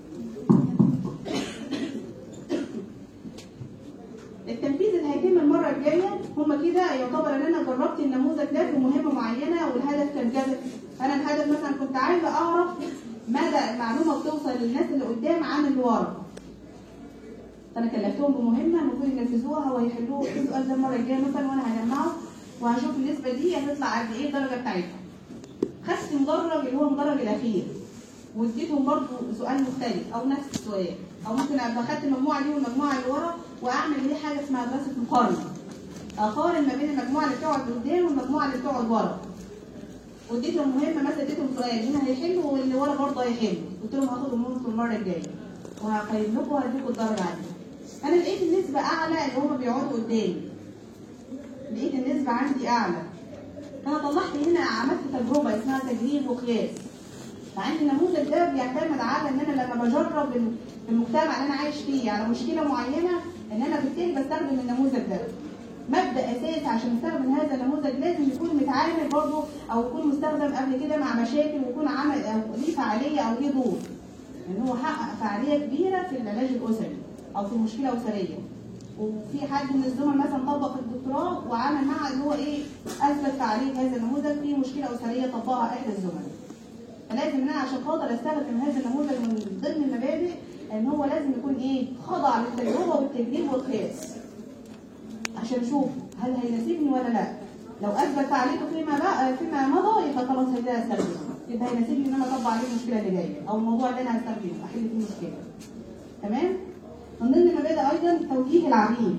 التنفيذ اللي هيتم المره الجايه هم كده يعتبر ان انا جربت النموذج ده في مهمه معينه والهدف كان كذا. انا الهدف مثلا كنت عايزه اعرف مدى المعلومه بتوصل للناس اللي قدام عن اللي ورا. انا كلفتهم بمهمه المفروض ينفذوها ويحلوه السؤال ده المره الجايه مثلا وانا هجمعه وهشوف النسبه دي هتطلع قد ايه الدرجه بتاعتها. خدت المدرج اللي هو المدرج الاخير واديتهم برضه سؤال مختلف او نفس السؤال، او ممكن ابقى خدت المجموعه دي والمجموعه اللي ورا واعمل ليه حاجه اسمها دراسه مقارنه. اقارن ما بين المجموعه اللي بتقعد قدام والمجموعه اللي بتقعد ورا. واديتهم مهمه مثلا اديتهم سؤال هنا هيحلوا واللي ورا برضه هيحلوا، قلت لهم هاخدهم منكم المره الجايه وهقيم لكم وهديكم الدرجه عليها. انا لقيت النسبه اعلى اللي هم بيقعدوا قدامي. لقيت النسبه عندي اعلى. انا طلعت هنا عملت تجربه اسمها تجريب وقياس. فعندي النموذج ده بيعتمد على ان انا لما بجرب المجتمع اللي انا عايش فيه على مشكله معينه ان انا بالتالي بستخدم النموذج ده. مبدا اساسي عشان استخدم هذا النموذج لازم يكون متعامل برضه او يكون مستخدم قبل كده مع مشاكل ويكون عمل او ليه فعاليه او ليه دور. ان هو حقق فعاليه كبيره في العلاج الاسري او في مشكله اسريه. وفي حد من الزملاء مثلا طبق الدكتوراه وعمل مع اللي هو ايه اثبت فعاليه هذا النموذج في مشكله اسريه طبقها احدى الزملاء. فلازم ان انا عشان خاطر استخدم هذا النموذج من ضمن المبادئ ان هو لازم يكون ايه خضع للتجربه والتجريب والقياس عشان اشوف هل هيناسبني ولا لا. لو اثبت فعاليته فيما مضى يبقى خلاص هبدا استخدمه، يبقى هيناسبني ان انا اطبق عليه المشكله اللي جايه او الموضوع اللي انا هستخدمه احل فيه مشكله. تمام؟ من ضمن المبادئ ايضا توجيه العميل.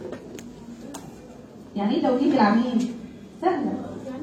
يعني ايه توجيه العميل؟ سهله.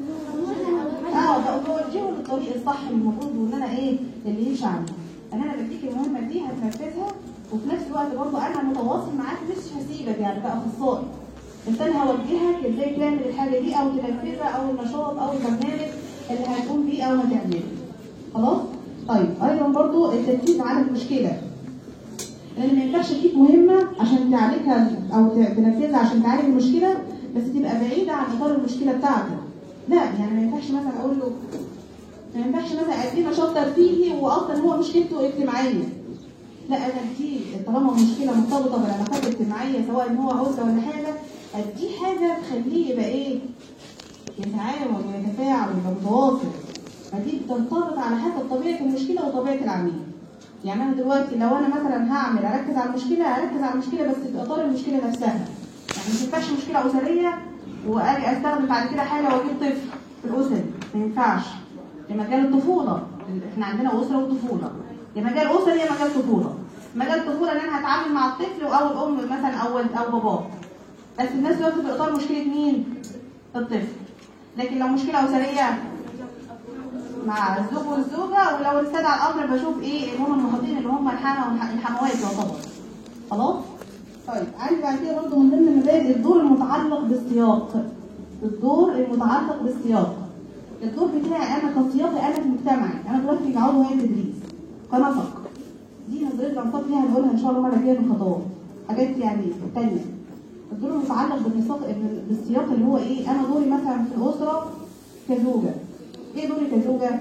بوجهه للطريق الصح اللي المفروض وان انا ايه اللي يمشي عليه. ان انا بديك المهمه دي هتنفذها وفي نفس الوقت برضه انا متواصل معاك مش هسيبك يعني كاخصائي. بس انا هوجهك ازاي تعمل الحاجه دي او تنفذها او النشاط او البرنامج اللي هتقوم بيه او هتعمله. خلاص؟ طيب ايضا برضه التركيز على المشكله. لان ما ينفعش تجيب مهمه عشان تعالجها او تنفذها عشان تعالج المشكله بس تبقى بعيده عن اطار المشكله بتاعتك. لا يعني ما ينفعش مثلا اقول له ما ينفعش مثلا اديه نشاط ترفيهي واصلا هو مشكلته اجتماعيه. لا انا اديه طالما مشكله مرتبطه بالعلاقات الاجتماعيه سواء ان هو عزله ولا حاجه اديه حاجه تخليه يبقى ايه يتعاون ويتفاعل ويبقى متواصل. فدي بتنطبق على حسب طبيعه المشكله وطبيعه العميل. يعني انا دلوقتي لو انا مثلا اركز على المشكله بس في اطار المشكله نفسها. يعني ما ينفعش مشكله اسريه واجي استخدم بعد كده حاله واجيب طفل في الاسر، ما ينفعش. في مجال الطفوله احنا عندنا اسره وطفوله، يا مجال اسري يا مجال طفوله. مجال الطفوله ان انا هتعامل مع الطفل او الام مثلا او باباه، بس الناس دلوقتي في اطار مشكله مين؟ الطفل. لكن لو مشكله اسريه مع الزوج والزوجه، ولو استدعى الامر بشوف ايه اللي هم المحيطين اللي هم الحموات يعتبر. خلاص؟ طيب عندي بعد كده برضه من ضمن مبادئ الدور المتعلق بالسياق. الدور المتعلق بالسياق. الدور بتاعي انا كسياقي انا في مجتمعي، انا دلوقتي عضو هيئه تدريس كنسق. دي نظريه الانساق دي هنقولها ان شاء الله مره جايه في الخطوات. حاجات يعني ثانيه. الدور المتعلق بالسياق اللي هو ايه؟ انا دوري مثلا في الاسره كزوجه. ايه دوري كزوجه؟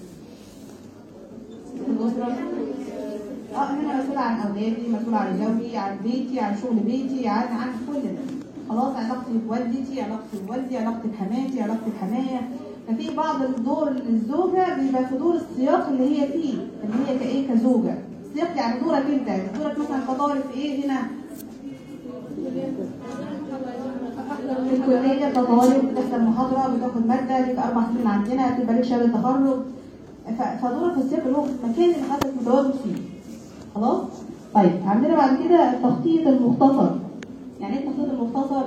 في الاسره هنا مسؤولة عن أولادي، مسؤولة عن زوجي، عن بيتي، عن شغل بيتي، عن كل ده. خلاص علاقتي بوالدتي، علاقتي بوالدي، علاقتي بحماتي، علاقتي بحماية. ففي بعض الدور للزوجة بيبقى في دور السياق اللي هي فيه، اللي هي كإيه كزوجة. السياق يعني دورك أنت، دورك مثلا كطالب في إيه هنا؟ في الكلية كطالب بتحضر محاضرة، بتاخد مادة، ليك 4 سنين عندنا، تبقى ليك شهادة تخرج. فدورك في السياق اللي هو في المكان اللي حضرتك متواجد فيه. خلاص؟ طيب عندنا بعد كده التخطيط المختصر. يعني ايه التخطيط المختصر؟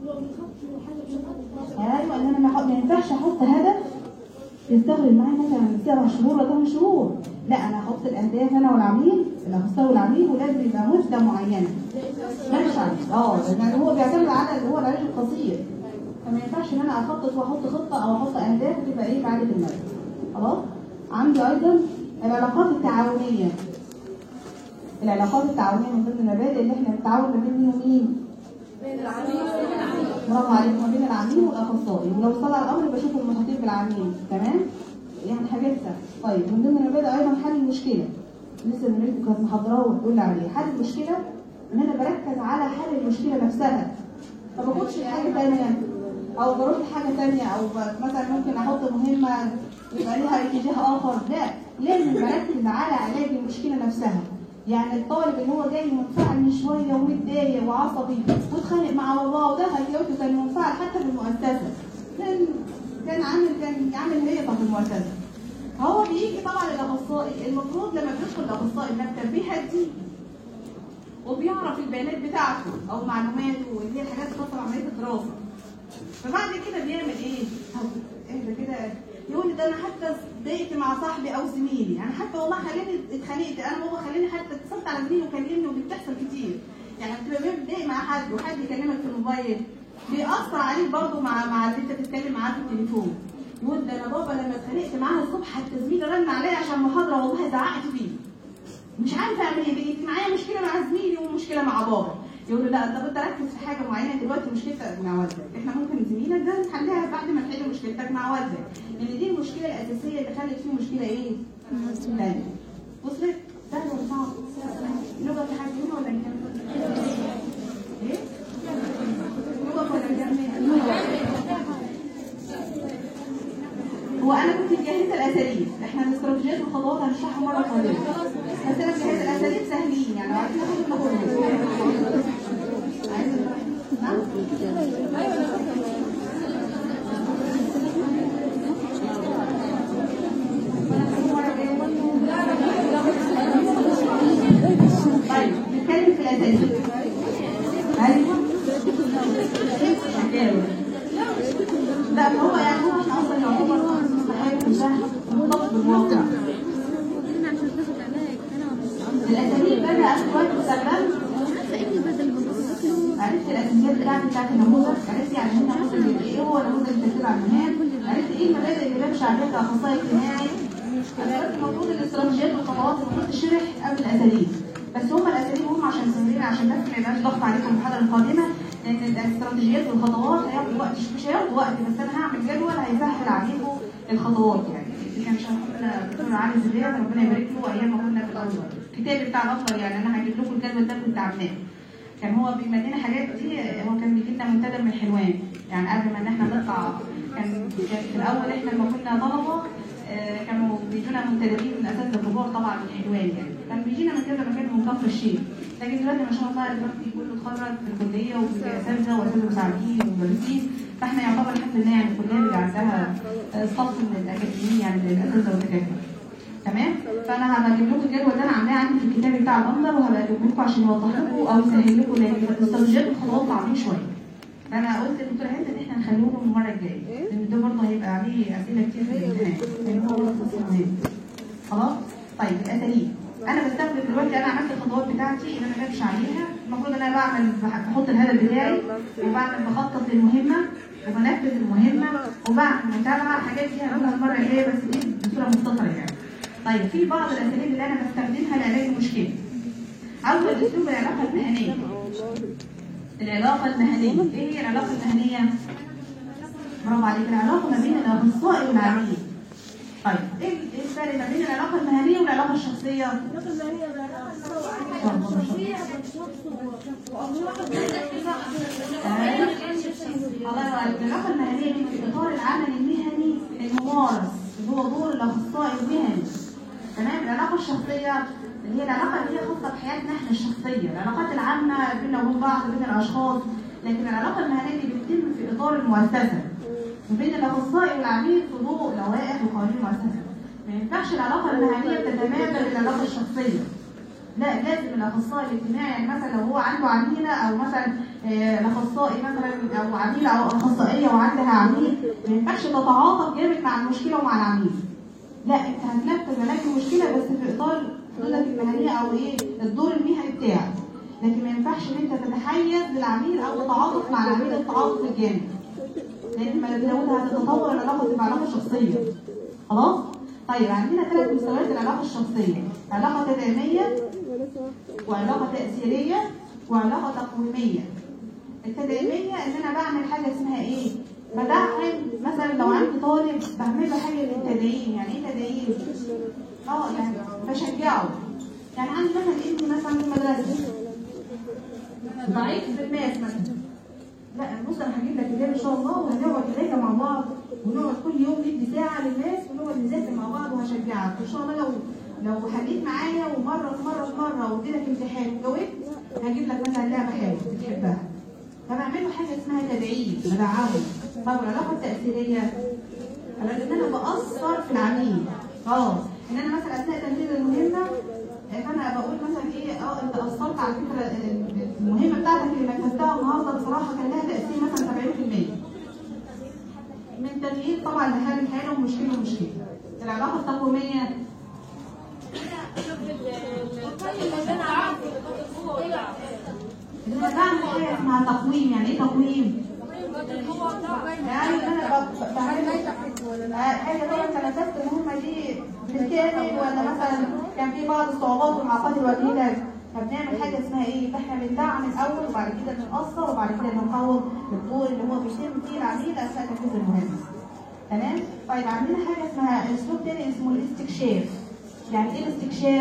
ايوه ان انا ما ينفعش احط هدف يستغرق معايا مثلا 7 شهور ولا 8 شهور. لا انا هحط الاهداف انا والعميل، الاخصائي والعميل، ولازم يبقى مده معينه. ماشي عليه. لان هو بيعتمد على اللي هو العلاج القصير. فما ينفعش ان انا اخطط واحط خطه او احط اهداف تبقى ايه بعد المدى. خلاص؟ عندي ايضا العلاقات التعاونيه. العلاقات التعاونيه من ضمن المبادئ اللي احنا بنتعاون ما بين مين ومين؟ بين العميل برافو عليكم، ما بين العميل والاخصائي، ولو صدر الامر بشوف المحيطين بالعميل. تمام؟ يعني حاجات سهله. طيب من ضمن المبادئ ايضا حل المشكله. لسه زميلتكم كانت محاضراه وبتقول لي عليه. حل المشكله ان انا بركز على حل المشكله نفسها. ما باخدش لحاجه ثانيه او بروح لحاجه ثانيه، او مثلا ممكن احط مهمه يبقى ليها اتجاه اخر. لا، لازم بركز على علاج المشكله نفسها. يعني الطالب اللي هو جاي منفعل شويه ومتضايق وعصبي واتخانق مع باباه ودخل دلوقتي كان منفعل حتى في المؤسسه، كان عامل هيئه في المؤسسه. هو بيجي طبعا الاخصائي، المفروض لما بيدخل الاخصائي المكتب بيهديه وبيعرف البيانات بتاعته او معلوماته اللي هي الحاجات الخاصه بعمليه الدراسه. فبعد كده بيعمل ايه؟ اهدى كده، يقول لي ده انا حتى اتضايقت مع صاحبي او زميلي، انا حتى والله خليني اتخانقت انا وهو، خليني حتى اتصلت على زميلي وكلمني، ودي بتحصل كتير. يعني بتبقى متضايق مع حد وحد يكلمك في الموبايل بيأثر عليك برضه مع اللي انت بتتكلم معاه في التليفون. يقول ده انا بابا لما اتخانقت معاه الصبح حتى زميلي رن عليا عشان محاضره والله زعقت فيه. مش عارفه اعمل ايه، بقيت معايا مشكله مع زميلي ومشكله مع بابا. يقول له لا طب انت ركز في حاجه معينه دلوقتي مشكلتك مع والدك، احنا ممكن زميلك ده نحلها بعد ما نحل مشكلتك مع والدك، لان دي المشكله الاساسيه اللي خلت فيه مشكله ايه؟ ثانيه. وصلت؟ سهل ولا صعب؟ لغه تحدينا ولا نكمل؟ ايه؟ لغه ولا نكمل؟ هو انا كنت مجهزه الاساليب، احنا الاستراتيجيات والخطوات هنشرحها مره قادمه. بس انا مجهزه الاساليب سهلين يعني عارفين طيب نتكلم في الاساليب. ايوه لا هو يعني هو احنا اصلا يعتبر صحيح سهل مرتبط بالواقع. الاساليب بدأ اخوات مسلم. عرفت الاساسيات بتاعت النموذج، عرفت يعني هنا نموذج ايه هو نموذج التركيز على المهام، عرفت ايه المبادئ اللي بمشي عليها كاخصائي اجتماعي. المفروض الاستراتيجيات والخطوات المفروض تشرح قبل الاساليب، بس هم الاساليب هم عشان سهلين عشان بس ما يبقاش ضغط عليكم المحاضره القادمه، لان الاستراتيجيات والخطوات هياخدوا وقت، مش هياخدوا وقت، بس انا هعمل جدول هيسهل عليكم الخطوات. يعني دي كان شرحنا الدكتور علي زبير ربنا يبارك له ايام ما كنا في الازهر، الكتاب بتاع الازهر يعني انا هجيب لكم الجدول ده كنت عاملاه. كان هو بيمدينا حاجات دي، هو كان بيجي لنا منتدى من حلوان، يعني قبل ما ان احنا نطلع كان في الاول احنا لما كنا طلبه كانوا بيجونا منتدبين من اساتذه كبار طبعا من حلوان، يعني كان بيجينا من كذا مكان من كفر الشيخ، لكن دلوقتي ما شاء الله دلوقتي كله اتخرج في الكليه وفي اساتذه واساتذه مساعدين ومدرسين، فاحنا يعتبر الحمد لله يعني الكليه اللي عندها صف من الاكاديميين يعني من الاساتذه والدكاتره. تمام؟ فانا هجيب لكم الجدول ده انا عاملاه عندي في الكتاب بتاع الامر، وهبقى اجيب لكم عشان يوضح لكم او يسهل لكم، لان الاستراتيجيات والخطوات صعبين شويه. فانا قلت للدكتوره هند ان احنا نخلوه المره الجايه، لان ده برضه هيبقى عليه اسئله كتير في الامتحان، لان هو مهم. خلاص؟ طيب الاساليب. انا بستخدم دلوقتي، انا عملت الخطوات بتاعتي اللي انا بمشي عليها، المفروض ان انا بحط الهدف بتاعي، بخطط للمهمه، وبنفذ المهمه، وبعمل متابعه. الحاجات دي هنقولها المره الجايه بس دي بصوره مختصره يعني. طيب في بعض الاساليب اللي انا بستخدمها لعلاج المشكله. اول اسلوب العلاقه المهنيه. العلاقه المهنيه، ايه هي العلاقه المهنيه؟ برافو عليك، العلاقه ما بين الاخصائي والعميل. طيب ايه الفرق ما بين العلاقه المهنيه والعلاقه الشخصيه؟ العلاقة المهنية الله ينور عليك. العلاقه المهنيه دي في اطار العمل المهني الممارس اللي هو دور الاخصائي المهني. تمام. العلاقه الشخصيه اللي هي العلاقه اللي هي خاصه بحياتنا احنا الشخصيه، العلاقات العامه بيننا وبين بعض بين الاشخاص، لكن العلاقه المهنيه دي بتتم في اطار المؤسسه وبين الاخصائي والعميل في ضوء لوائح وقوانين المؤسسه. ما ينفعش العلاقه المهنيه تتماثل بالعلاقه الشخصيه. لا، لازم الاخصائي الاجتماعي يعني مثلا لو هو عنده عميله او مثلا الاخصائي مثلا او عميله او اخصائيه وعندها عميل، ما ينفعش تتعاطف جامد مع المشكله ومع العميل. لا، انت هتنفذ علاج المشكله بس في اطار حدودك المهنيه او ايه الدور المهني بتاعك، لكن ما ينفعش ان انت تتحيز للعميل او تتعاطف مع العميل التعاطف الجامد، لان ما لو هتتطور العلاقه تبقى علاقه شخصيه. خلاص؟ طيب عندنا 3 مستويات العلاقه الشخصيه، علاقه تدعيميه وعلاقه تاثيريه وعلاقه تقويميه. التدعيميه ان انا بعمل حاجه اسمها ايه؟ بدعم. مثلا لو عندي طالب بعمل له حاجه للتدعيم. يعني ايه تدعيم؟ يعني بشجعه. يعني عندي مثلا ابني مثلا في المدرسه ضعيف في الماس مثلا، لا بص انا هجيب لك كتاب ان شاء الله وهنقعد نذاكر مع بعض، ونقعد كل يوم ندي ساعه للناس ونقعد نذاكر مع بعض وهشجعك ان شاء الله. لو حليت معايا ومره واديلك امتحان وجاوبت هجيب لك مثلا لعبه حلوه بتحبها. فبعمل له حاجه اسمها تدعيم، بدعمه. طب العلاقه التاثيريه ان انا باثر في العميل. ان انا مثلا اثناء تنفيذ المهمه فانا بقول مثلا ايه انت اثرت على فكره المهمه بتاعتك اللي نفذتها النهارده بصراحه كان لها تاثير مثلا 70% من تغيير طبعا لحال الحاله ومشكله. العلاقه التقويميه انا بعمل حاجه اسمها تقويم. يعني ايه تقويم؟ يعني انا حاجه زي انت نفذت المهمه دي بالكامل ولا مثلا كان في بعض الصعوبات والمعاقات اللي واجهتك، فبنعمل حاجه اسمها ايه؟ احنا بندعم الاول وبعد كده بنقصر وبعد كده بنقوم الدور اللي هو بيتم فيه العميل اثناء تنفيذ المهمه. تمام؟ طيب عندنا حاجه اسمها اسلوب تاني اسمه الاستكشاف. يعني ايه الاستكشاف؟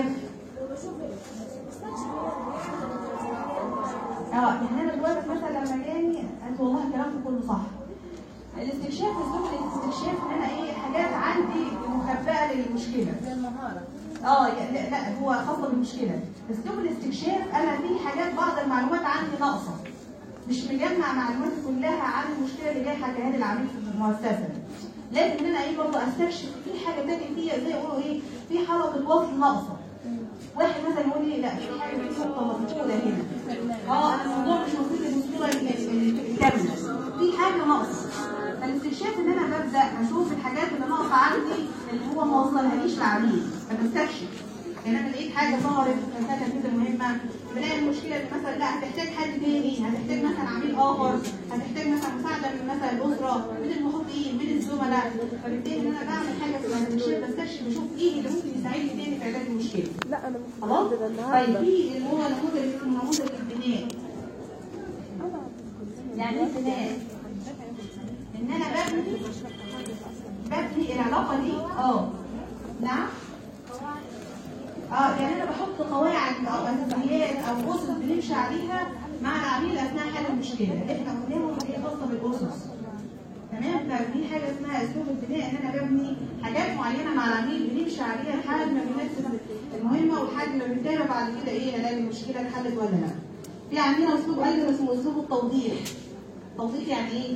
يعني انا دلوقتي مثلا لما جاني قلت والله كلامكم كله صح. الاستكشاف اسلوب الاستكشاف ان انا ايه حاجات عندي مخبئه للمشكله. المهاره. لا هو خاصه بالمشكله. اسلوب الاستكشاف انا في حاجات بعض المعلومات عندي ناقصه. مش مجمع معلوماتي كلها عن المشكله اللي جاي حكاها لي العميل في المؤسسه. لازم ان انا ايه برضه استكشف في حاجه ثانيه فيها زي يقولوا ايه في حلقه وصل ناقصه. واحد مثلا يقول لي لا في حاجه في نقطه مفقوده هنا. انا الموضوع مش موجود بالصوره الكامله. في حاجه ناقصه. فالاستكشاف ان انا ببدا اشوف الحاجات اللي ناقصه عندي اللي هو ما وصلهاليش للعميل، فبستكشف. يعني انا لقيت حاجه ظهرت في تنفيذ المهمه، بلاقي المشكله اللي مثلا لا هتحتاج حد تاني، هتحتاج مثلا عميل اخر، هتحتاج مثلا مساعده من مثلا الاسره، من المحيطين، من الزملاء، فبالتالي ان انا بعمل حاجه اسمها استكشاف، بستكشف بشوف ايه اللي ممكن يساعدني تاني في علاج المشكله. لا انا خلاص؟ طيب في اللي هو نموذج اسمه نموذج البناء. يعني ايه بناء؟ ان انا ببني العلاقه دي نعم؟ يعني انا بحط قواعد او اساسيات او اسس بنمشي عليها مع العميل اثناء حل المشكله. احنا قلناهم هي خاصه بالاسس. تمام؟ فدي حاجه اسمها اسلوب البناء، ان انا ببني حاجات معينه مع العميل بنمشي عليها لحد ما بننفذ المهمه ولحد ما بنتابع بعد كده ايه علاج المشكله اتحلت ولا لا. في عندنا اسلوب ايضا اسمه اسلوب التوضيح. توضيح يعني ايه؟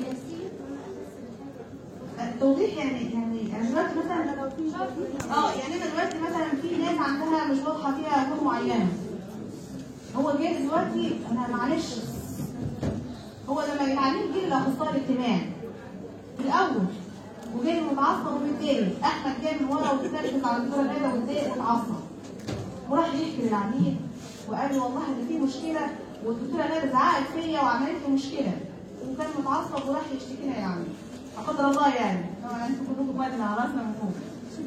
توضيح يعني انا دلوقتي مثلا يعني انا دلوقتي مثلا في ناس عندها مش واضحه فيها امور معينه. هو جاي دلوقتي انا معلش هو لما العميل جه لاخصائي الاجتماعي في الاول وجاي متعصب ومتضايق، احمد جاي من ورا وبيتنرفز على الدكتوره ندى واتضايق واتعصب، وراح يحكي للعميل وقال له والله ان في مشكله والدكتوره ندى زعقت فيا وعملت له مشكله، وكان متعصب وراح يشتكي لها العميل. لا قدر الله يعني، طبعا انتوا كلكم بعد على راسنا من فوق.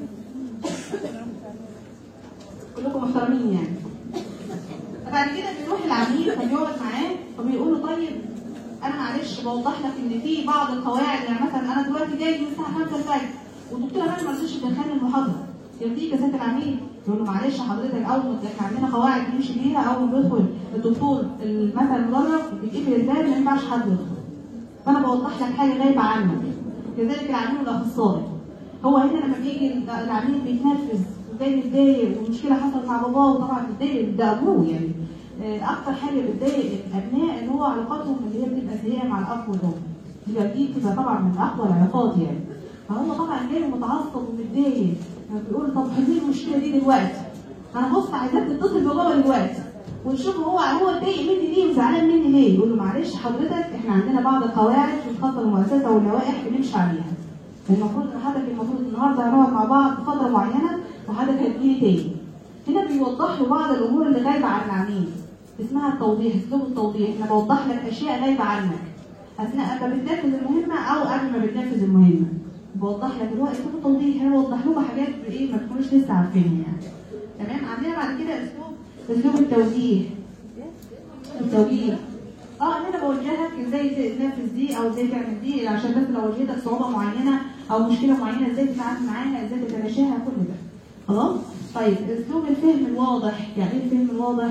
كلكم محترمين يعني. بعد كده بيروح العميل فبيقعد معاه فبيقول له طيب انا معلش بوضح لك ان في بعض القواعد، يعني مثلا انا دلوقتي جاي من الساعه 5 الفجر والدكتوره ما رضتش تدخلني المحاضره، يرضيك يا سياده العميل؟ يقول له معلش حضرتك اول ما احنا عندنا قواعد نمشي بيها، اول ما بيدخل الدكتور مثلا المدرج بيتقفل الباب ما ينفعش حد يدخل. فانا بوضح لك حاجه غايبه عنك. كذلك العميل الاخصائي هو هنا لما بيجي العميل بيتنرفز وجاي متضايق ومشكله حصلت مع باباه، وطبعا بيتضايق ده ابوه يعني. اكتر حاجه بتضايق الابناء اللي هو علاقاتهم اللي هي بتبقى سيئه مع الاب والام. دي بتبقى طبعا من اقوى العلاقات يعني. فهو طبعا جاي متعصب ومتضايق، بيقول طب حلي المشكله دي دلوقتي. انا بص عايزاك تتصل ببابا دلوقتي ونشوف هو اتضايق مني ليه وزعلان مني ليه. يقول له معلش حضرتك احنا عندنا بعض القواعد في الخطه المؤسسه واللوائح بنمشي عليها. المفروض ان حضرتك النهارده هنقعد مع بعض فتره معينه وحضرتك هتجيلي تاني. هنا بيوضح له بعض الامور اللي غايبه عن العميل. اسمها التوضيح، اسلوب التوضيح. انا بوضح لك اشياء غايبه عنك اثناء ما بتنفذ المهمه او قبل ما بتنفذ المهمه. بوضح لك اللي هو اسلوب التوضيح. انا بوضح لكم حاجات ايه ما تكونوش لسه عارفينها يعني. تمام. عندنا بعد كده اسلوب التوجيه. التوجيه ان انا بوجهك ازاي تنفذ دي او ازاي تعمل دي، عشان بس لو واجهتك صعوبه معينه او مشكله معينه ازاي تتعامل معاها، ازاي تتلاشاها، كل ده. خلاص؟ طيب اسلوب الفهم الواضح. يعني ايه الفهم الواضح؟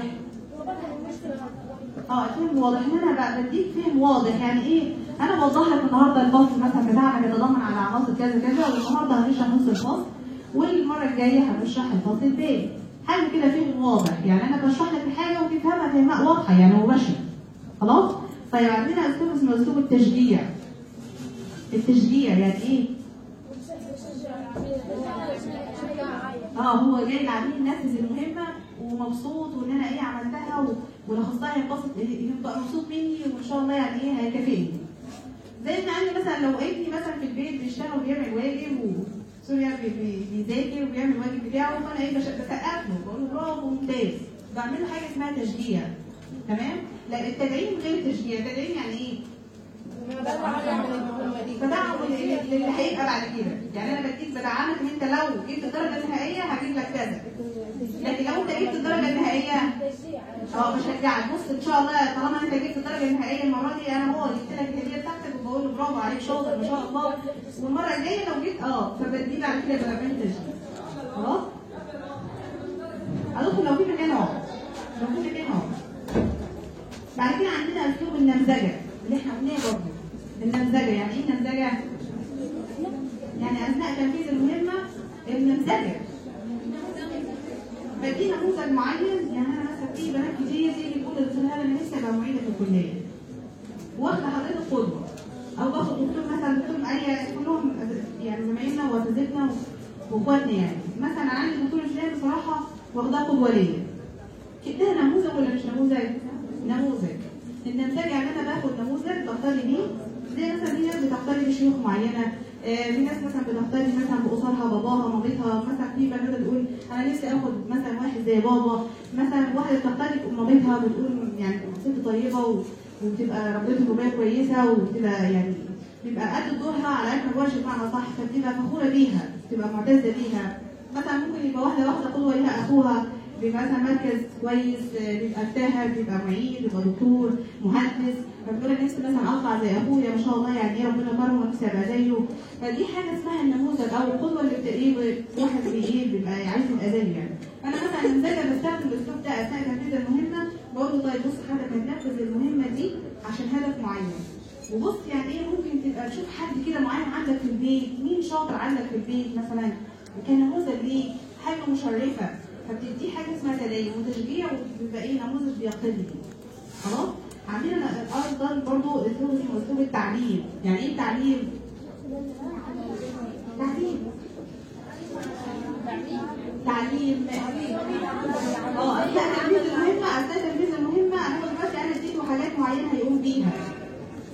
الفهم الواضح ان انا بديك فهم واضح. يعني ايه؟ انا بوضح لك النهارده الفصل مثلا بتاعنا بيتضمن على عناصر كذا كذا، والنهارده هنشرح نص الفصل والمره الجايه هنشرح الفصل الثاني. حاجه كده فهم واضح، يعني انا بشرح لك الحاجه وتفهمها فهماء واضحه يعني مباشره. خلاص؟ طيب عندنا اسلوب اسمه اسلوب التشجيع. التشجيع يعني ايه؟ هو جاي العميل ينفذ المهمه ومبسوط وان انا ايه عملتها والاخصائي ينبسط يبقى مبسوط مني وان شاء الله يعني ايه هيكافئني. زي ما عندي مثلا لو ابني مثلا في البيت بيشتغل وبيعمل واجب سوريا بيذاكر وبيعمل الواجب بتاعه، فانا ايه بسقف له بقول له برافو ممتاز، بعمل له حاجه اسمها تشجيع. تمام؟ لا التدعيم غير التشجيع. التدعيم يعني ايه؟ بدعم اللي هيبقى بعد كده. يعني انا بدعمك ان انت لو جبت الدرجه النهائيه هجيب لك كذا، لكن لو انت جبت الدرجه النهائيه بشجعك. بص ان شاء الله طالما انت جبت الدرجه النهائيه المره دي انا هو جبت لك الهديه بتاعتك وبقول له برافو عليك شاطر ما شاء الله، والمره الجايه لو جبت فبدي بعد كده بعمل تشجيع. خلاص؟ هدخل لو في مكان بعد كده عندنا اسلوب النمذجه اللي احنا قلناه برضه. النمذجه يعني ايه النمذجه؟ يعني اثناء تنفيذ المهمه النمذجه بدي نموذج معين. يعني انا مثلا في بنات كتير تيجي تقول للدكتور هذا انا لسه ابقى معيده في الكليه، واخده حضرتك قدوه، او باخد دكتور مثلا دكتور كلهم يعني زمايلنا واساتذتنا واخواتنا يعني. مثلا عندي دكتور فلان بصراحه واخداه قدوه ليا. كده نموذج ولا مش نموذج؟ نموذج. النمذجه يعني انا باخد نموذج بختار بيه. زي مثلا في ناس بتختار بشيوخ معينه، في ناس مثلا بتختار مثلا باسرها باباها مامتها. مثلا في بنات بتقول انا نفسي اخد مثلا واحد زي بابا، مثلا واحده بتختار مامتها بتقول يعني ست طيبه وبتبقى ربيتها تربيه كويسه وبتبقى يعني بيبقى قد دورها على اكمل وجه بمعنى صح، فبتبقى فخوره بيها، بتبقى معتزه بيها. مثلا ممكن يبقى واحده قدوه ليها اخوها بيبقى مثلا مركز كويس، بيبقى فاهم، بيبقى معيد، بيبقى دكتور، مهندس، فبتقول انا نفسي مثلا اطلع زي اخويا ما شاء الله يعني ايه ربنا كرمه ونفسي ابقى زيه. فدي حاجه اسمها النموذج او القدوه اللي واحد بيبقى عايز يبقى زيه يعني. فانا مثلا نمذجه بستخدم الاسلوب ده اثناء تنفيذ المهمه، بقول له طيب بص حضرتك هتنفذ المهمه دي عشان هدف معين، وبص يعني ايه ممكن تبقى تشوف حد كده معين عندك في البيت، مين شاطر عندك في البيت مثلا كنموذج ليك، حاجه مشرفه، فبتدي حاجه اسمها تدين وتشجيع وبيبقى ايه نموذج بيقتدي بيه. خلاص؟ عندنا ايضا برضه اسلوب اسمه اسلوب التعليم. يعني ايه التعليم؟ تعليم اثناء تنفيذ المهمه. انا دلوقتي انا اديته حاجات معينه هيقوم بيها.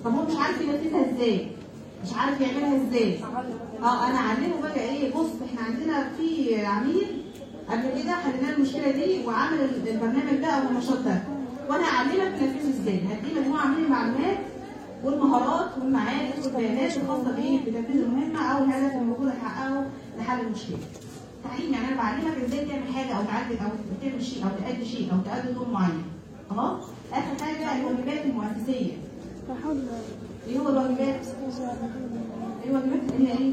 عارف ينفذها ازاي، مش عارف يعملها ازاي. انا اعلمه بقى ايه، بص احنا عندنا في عميل قبل كده حلينا له المشكله دي وعمل البرنامج ده او النشاط ده، وانا هعلمك تنفذه ازاي. هدي مجموعه من المعلومات والمهارات والمعارف والبيانات الخاصه بايه، بتنفيذ المهمه او الهدف اللي المفروض احققه لحل المشكله. تعليم يعني انا بعلمك ازاي تعمل حاجه او تعدل او تعمل شيء او تأدي شيء او تأدي دور معين. خلاص؟ اخر حاجه الواجبات المؤسسيه. ايه هو الواجبات؟ الواجبات اللي هي ايه؟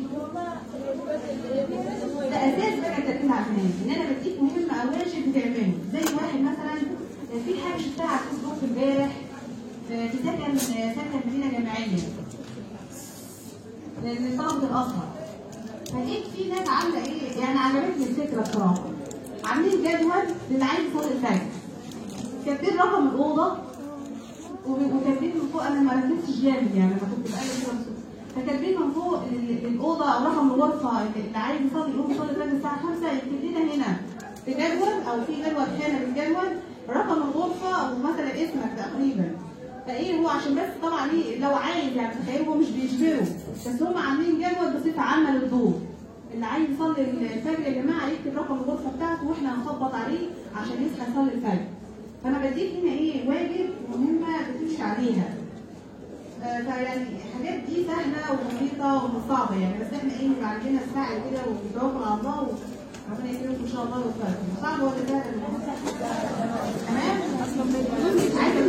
ده اساس بقى التركيز على المهام، ان انا بديك مهمه او واجب بتعمله. زي واحد مثلا في حاجه شفتها على الفيسبوك امبارح في سكن مدينه جامعيه لطلبه الازهر. فلقيت في ناس عامله ايه؟ يعني عجبتني الفكره بصراحه. عاملين جدول للي عايز يصلي الفجر. كاتبين رقم الاوضه وكاتبين من فوق، انا ما ركزتش جامد يعني لما كنت بقلب كده، فكاتبين من فوق الاوضه او رقم الغرفه اللي عايز يصلي يقوم يصلي الفجر الساعه 5. يكتب لنا هنا في جدول او في جدول خانه بالجدول رقم الغرفه ومثلا اسمك تقريبا. فايه هو عشان بس طبعا ايه لو عايز يعني تخيل هو مش بيجبره، بس هم عاملين جدول بصفه عامه للدور. اللي عايز يصلي الفجر يا جماعه يكتب رقم الغرفه بتاعته واحنا هنخبط عليه عشان يصحى يصلي الفجر. فانا بديك هنا ايه واجب مهمه بتمشي عليها. فيعني الحاجات دي سهله وبسيطه ومش صعبه يعني، بس احنا ايه نبقى عندنا السعي كده والتوكل على الله وربنا يكرمكم ان شاء الله ويوفقكم. صعب ولا سهل؟ تمام؟ عايزه